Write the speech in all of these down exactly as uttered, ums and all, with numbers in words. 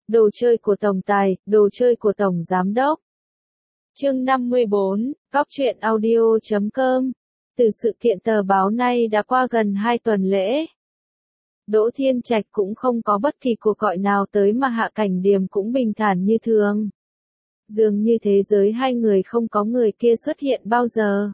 Đồ chơi của tổng tài, đồ chơi của tổng giám đốc. Chương năm mươi bốn, Góc truyện audio chấm com. Từ sự kiện tờ báo này đã qua gần hai tuần lễ. Đỗ Thiên Trạch cũng không có bất kỳ cuộc gọi nào tới mà Hạ Cảnh Điềm cũng bình thản như thường. Dường như thế giới hai người không có người kia xuất hiện bao giờ.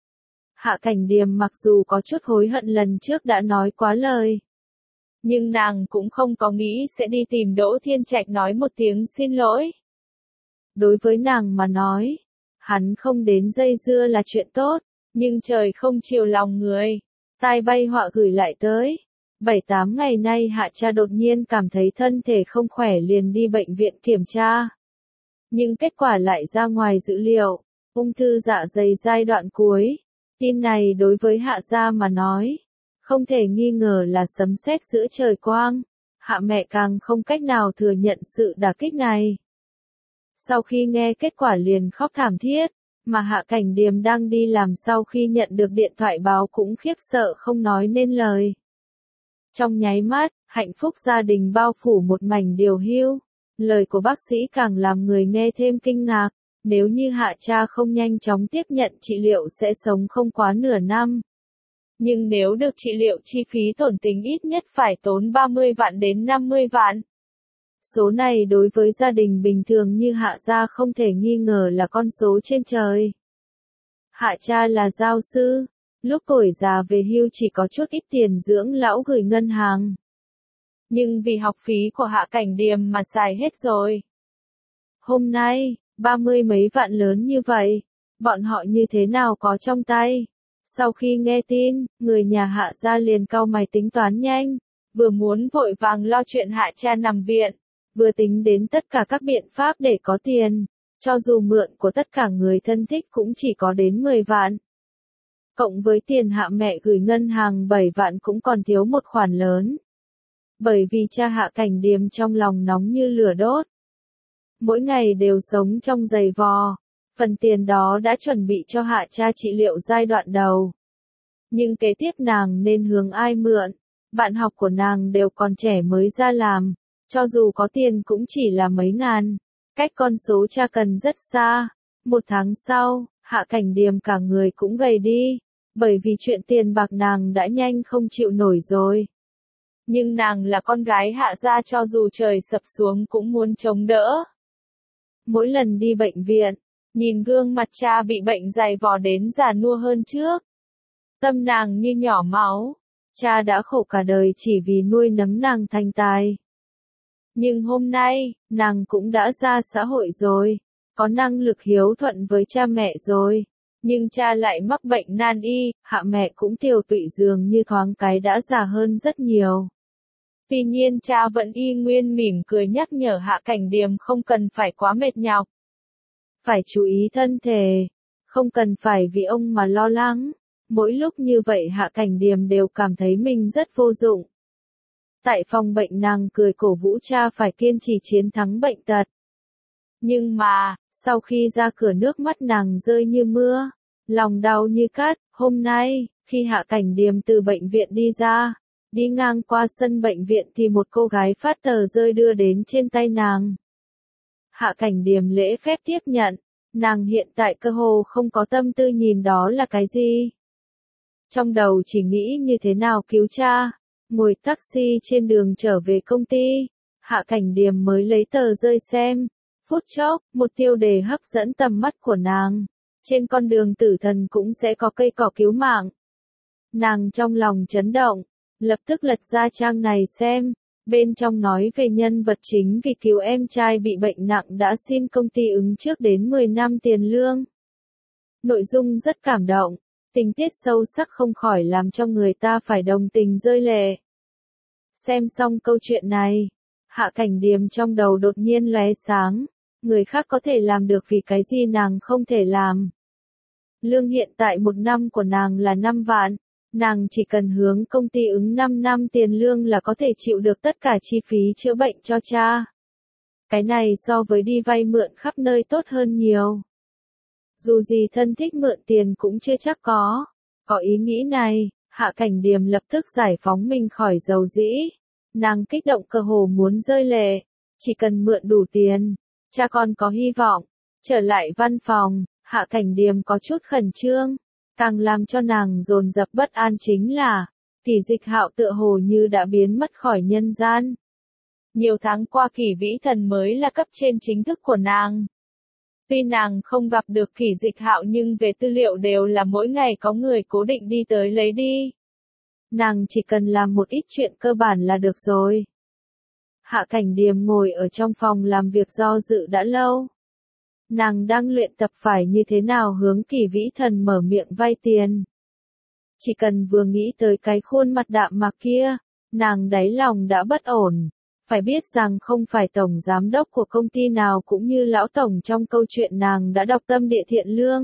Hạ Cảnh Điềm mặc dù có chút hối hận lần trước đã nói quá lời. Nhưng nàng cũng không có nghĩ sẽ đi tìm Đỗ Thiên Trạch nói một tiếng xin lỗi. Đối với nàng mà nói, hắn không đến dây dưa là chuyện tốt, nhưng trời không chiều lòng người. Tai bay họa gửi lại tới. Bảy tám ngày nay Hạ cha đột nhiên cảm thấy thân thể không khỏe liền đi bệnh viện kiểm tra. Nhưng kết quả lại ra ngoài dữ liệu, ung thư dạ dày giai đoạn cuối. Tin này đối với Hạ gia mà nói, không thể nghi ngờ là sấm sét giữa trời quang. Hạ mẹ càng không cách nào thừa nhận sự đả kích này. Sau khi nghe kết quả liền khóc thảm thiết, mà Hạ Cảnh Điềm đang đi làm sau khi nhận được điện thoại báo cũng khiếp sợ không nói nên lời. Trong nháy mắt, hạnh phúc gia đình bao phủ một mảnh điều hưu. Lời của bác sĩ càng làm người nghe thêm kinh ngạc. Nếu như Hạ cha không nhanh chóng tiếp nhận trị liệu sẽ sống không quá nửa năm. Nhưng nếu được trị liệu chi phí tổn tính ít nhất phải tốn ba mươi vạn đến năm mươi vạn. Số này đối với gia đình bình thường như Hạ gia không thể nghi ngờ là con số trên trời. Hạ cha là giáo sư, lúc tuổi già về hưu chỉ có chút ít tiền dưỡng lão gửi ngân hàng. Nhưng vì học phí của Hạ Cảnh Điềm mà xài hết rồi. Hôm nay, ba mươi mấy vạn lớn như vậy, bọn họ như thế nào có trong tay? Sau khi nghe tin, người nhà Hạ gia liền cau mày tính toán nhanh, vừa muốn vội vàng lo chuyện Hạ cha nằm viện, vừa tính đến tất cả các biện pháp để có tiền, cho dù mượn của tất cả người thân thích cũng chỉ có đến mười vạn. Cộng với tiền Hạ mẹ gửi ngân hàng bảy vạn cũng còn thiếu một khoản lớn. Bởi vì cha Hạ Cảnh Điềm trong lòng nóng như lửa đốt. Mỗi ngày đều sống trong giày vò, phần tiền đó đã chuẩn bị cho Hạ cha trị liệu giai đoạn đầu. Nhưng kế tiếp nàng nên hướng ai mượn, bạn học của nàng đều còn trẻ mới ra làm, cho dù có tiền cũng chỉ là mấy ngàn, cách con số cha cần rất xa. Một tháng sau, Hạ Cảnh Điềm cả người cũng gầy đi, bởi vì chuyện tiền bạc nàng đã nhanh không chịu nổi rồi. Nhưng nàng là con gái Hạ gia cho dù trời sập xuống cũng muốn chống đỡ. Mỗi lần đi bệnh viện, nhìn gương mặt cha bị bệnh dày vò đến già nua hơn trước. Tâm nàng như nhỏ máu, cha đã khổ cả đời chỉ vì nuôi nấng nàng thành tài. Nhưng hôm nay, nàng cũng đã ra xã hội rồi, có năng lực hiếu thuận với cha mẹ rồi. Nhưng cha lại mắc bệnh nan y, Hạ mẹ cũng tiều tụy dường như thoáng cái đã già hơn rất nhiều. Tuy nhiên cha vẫn y nguyên mỉm cười nhắc nhở Hạ Cảnh Điềm không cần phải quá mệt nhọc. Phải chú ý thân thể, không cần phải vì ông mà lo lắng. Mỗi lúc như vậy Hạ Cảnh Điềm đều cảm thấy mình rất vô dụng. Tại phòng bệnh nàng cười cổ vũ cha phải kiên trì chiến thắng bệnh tật. Nhưng mà, sau khi ra cửa nước mắt nàng rơi như mưa, lòng đau như cắt. Hôm nay, khi Hạ Cảnh Điềm từ bệnh viện đi ra, đi ngang qua sân bệnh viện thì một cô gái phát tờ rơi đưa đến trên tay nàng. Hạ Cảnh Điềm lễ phép tiếp nhận, nàng hiện tại cơ hồ không có tâm tư nhìn đó là cái gì. Trong đầu chỉ nghĩ như thế nào cứu cha, ngồi taxi trên đường trở về công ty, Hạ Cảnh Điềm mới lấy tờ rơi xem. Phút chốc, một tiêu đề hấp dẫn tầm mắt của nàng. Trên con đường tử thần cũng sẽ có cây cỏ cứu mạng. Nàng trong lòng chấn động, lập tức lật ra trang này xem. Bên trong nói về nhân vật chính vì cứu em trai bị bệnh nặng đã xin công ty ứng trước đến mười năm tiền lương. Nội dung rất cảm động, tình tiết sâu sắc không khỏi làm cho người ta phải đồng tình rơi lệ. Xem xong câu chuyện này, Hạ Cảnh Điềm trong đầu đột nhiên lóe sáng. Người khác có thể làm được vì cái gì nàng không thể làm. Lương hiện tại một năm của nàng là năm vạn. Nàng chỉ cần hướng công ty ứng năm năm tiền lương là có thể chịu được tất cả chi phí chữa bệnh cho cha. Cái này so với đi vay mượn khắp nơi tốt hơn nhiều. Dù gì thân thích mượn tiền cũng chưa chắc có. Có ý nghĩ này, Hạ Cảnh Điềm lập tức giải phóng mình khỏi dầu dĩ. Nàng kích động cơ hồ muốn rơi lệ. Chỉ cần mượn đủ tiền, cha con có hy vọng. Trở lại văn phòng, Hạ Cảnh Điềm có chút khẩn trương. Càng làm cho nàng dồn dập bất an chính là, Kỷ Dịch Hạo tựa hồ như đã biến mất khỏi nhân gian. Nhiều tháng qua Kỷ Vĩ Thần mới là cấp trên chính thức của nàng. Tuy nàng không gặp được Kỷ Dịch Hạo nhưng về tư liệu đều là mỗi ngày có người cố định đi tới lấy đi. Nàng chỉ cần làm một ít chuyện cơ bản là được rồi. Hạ Cảnh Điềm ngồi ở trong phòng làm việc do dự đã lâu. Nàng đang luyện tập phải như thế nào hướng Kỷ Vĩ Thần mở miệng vay tiền. Chỉ cần vừa nghĩ tới cái khuôn mặt đạm mạc kia, nàng đáy lòng đã bất ổn. Phải biết rằng không phải tổng giám đốc của công ty nào cũng như lão tổng trong câu chuyện nàng đã đọc tâm địa thiện lương.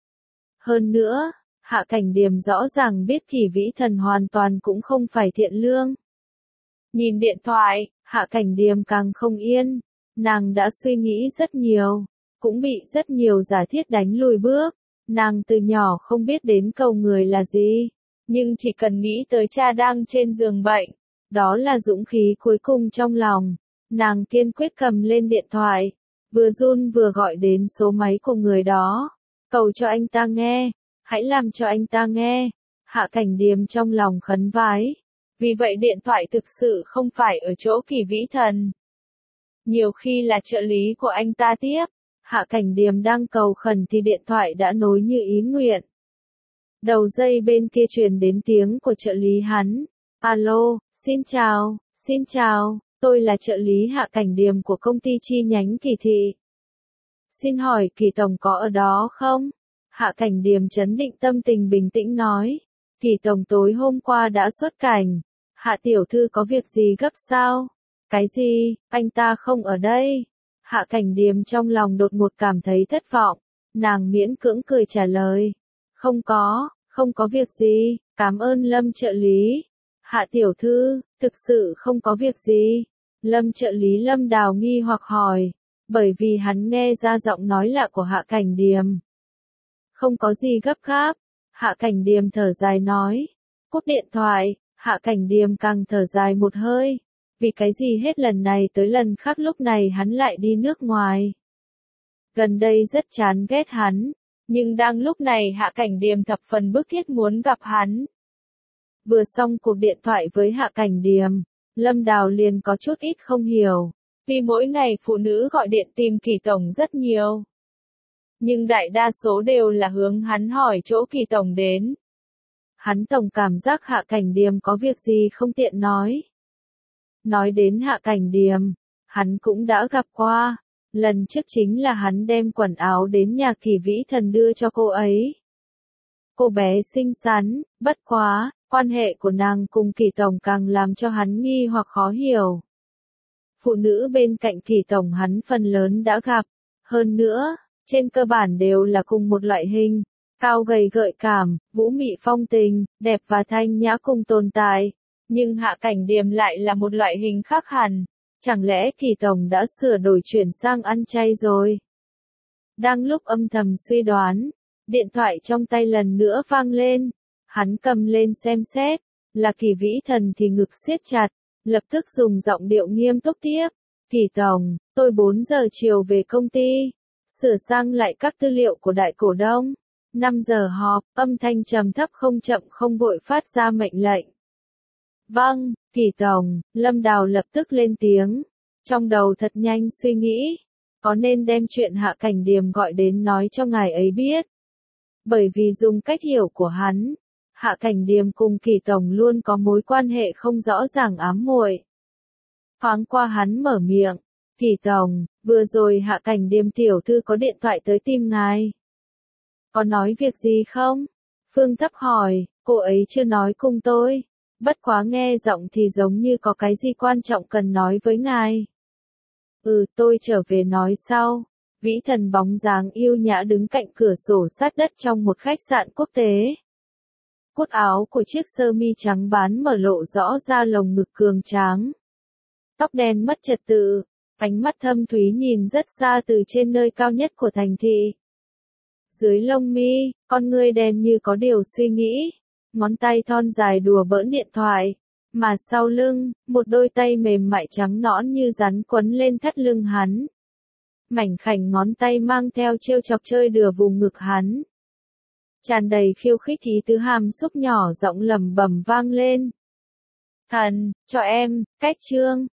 Hơn nữa, Hạ Cảnh Điềm rõ ràng biết Kỷ Vĩ Thần hoàn toàn cũng không phải thiện lương. Nhìn điện thoại, Hạ Cảnh Điềm càng không yên. Nàng đã suy nghĩ rất nhiều, cũng bị rất nhiều giả thiết đánh lùi bước. Nàng từ nhỏ không biết đến cầu người là gì, nhưng chỉ cần nghĩ tới cha đang trên giường bệnh, đó là dũng khí cuối cùng trong lòng. Nàng kiên quyết cầm lên điện thoại, vừa run vừa gọi đến số máy của người đó, cầu cho anh ta nghe, hãy làm cho anh ta nghe. Hạ Cảnh Điềm trong lòng khấn vái, vì vậy điện thoại thực sự không phải ở chỗ Kỷ Vĩ Thần. Nhiều khi là trợ lý của anh ta tiếp. Hạ Cảnh Điềm đang cầu khẩn thì điện thoại đã nối như ý nguyện. Đầu dây bên kia truyền đến tiếng của trợ lý hắn. Alo, xin chào, xin chào, tôi là trợ lý Hạ Cảnh Điềm của công ty chi nhánh Kỳ Thị. Xin hỏi Kỳ Tổng có ở đó không? Hạ Cảnh Điềm trấn định tâm tình bình tĩnh nói. Kỳ Tổng tối hôm qua đã xuất cảnh. Hạ Tiểu Thư có việc gì gấp sao? Cái gì, anh ta không ở đây? Hạ Cảnh Điềm trong lòng đột ngột cảm thấy thất vọng. Nàng miễn cưỡng cười trả lời. Không có, không có việc gì, cảm ơn Lâm trợ lý. Hạ Tiểu Thư, thực sự không có việc gì. Lâm trợ lý Lâm Đào nghi hoặc hỏi, bởi vì hắn nghe ra giọng nói lạ của Hạ Cảnh Điềm. Không có gì gấp gáp. Hạ Cảnh Điềm thở dài nói. Cúp điện thoại, Hạ Cảnh Điềm càng thở dài một hơi. Vì cái gì hết lần này tới lần khác lúc này hắn lại đi nước ngoài. Gần đây rất chán ghét hắn, nhưng đang lúc này Hạ Cảnh Điềm thập phần bức thiết muốn gặp hắn. Vừa xong cuộc điện thoại với Hạ Cảnh Điềm, Lâm Đào liền có chút ít không hiểu, vì mỗi ngày phụ nữ gọi điện tìm Kỳ Tổng rất nhiều. Nhưng đại đa số đều là hướng hắn hỏi chỗ Kỳ Tổng đến. Hắn tổng cảm giác Hạ Cảnh Điềm có việc gì không tiện nói. Nói đến Hạ Cảnh Điềm, hắn cũng đã gặp qua. Lần trước chính là hắn đem quần áo đến nhà Kỷ Vĩ Thần đưa cho cô ấy. Cô bé xinh xắn, bất quá, quan hệ của nàng cùng Kỳ Tổng càng làm cho hắn nghi hoặc khó hiểu. Phụ nữ bên cạnh Kỳ Tổng hắn phần lớn đã gặp. Hơn nữa, trên cơ bản đều là cùng một loại hình. Cao gầy gợi cảm, vũ mị phong tình, đẹp và thanh nhã cùng tồn tại. Nhưng Hạ Cảnh Điềm lại là một loại hình khác hẳn. Chẳng lẽ Kỳ Tổng đã sửa đổi chuyển sang ăn chay rồi? Đang lúc âm thầm suy đoán, điện thoại trong tay lần nữa vang lên. Hắn cầm lên xem xét, là Kỷ Vĩ Thần thì ngực siết chặt, lập tức dùng giọng điệu nghiêm túc tiếp. Kỳ Tổng, tôi bốn giờ chiều về công ty, sửa sang lại các tư liệu của đại cổ đông. năm giờ họp, âm thanh trầm thấp không chậm không vội phát ra mệnh lệnh. Vâng, Kỳ Tổng, Lâm Đào lập tức lên tiếng. Trong đầu thật nhanh suy nghĩ, có nên đem chuyện Hạ Cảnh Điềm gọi đến nói cho ngài ấy biết. Bởi vì dùng cách hiểu của hắn, Hạ Cảnh Điềm cùng Kỳ Tổng luôn có mối quan hệ không rõ ràng ám muội. Thoáng qua hắn mở miệng, Kỳ Tổng, vừa rồi Hạ Cảnh Điềm tiểu thư có điện thoại tới tìm ngài. Có nói việc gì không? Phương Thấp hỏi, cô ấy chưa nói cùng tôi. Bất quá nghe giọng thì giống như có cái gì quan trọng cần nói với ngài. Ừ, tôi trở về nói sau. Vĩ Thần bóng dáng yêu nhã đứng cạnh cửa sổ sát đất trong một khách sạn quốc tế. Cốt áo của chiếc sơ mi trắng bán mở lộ rõ ra lồng ngực cường tráng. Tóc đen mất trật tự, ánh mắt thâm thúy nhìn rất xa từ trên nơi cao nhất của thành thị. Dưới lông mi, con ngươi đen như có điều suy nghĩ. Ngón tay thon dài đùa bỡn điện thoại, Mà sau lưng, một đôi tay mềm mại trắng nõn như rắn quấn lên thắt lưng hắn. Mảnh khảnh ngón tay mang theo trêu chọc chơi đùa vùng ngực hắn. Tràn đầy khiêu khích ý tứ hàm xúc nhỏ giọng lẩm bẩm vang lên. Thần, cho em, cách trương.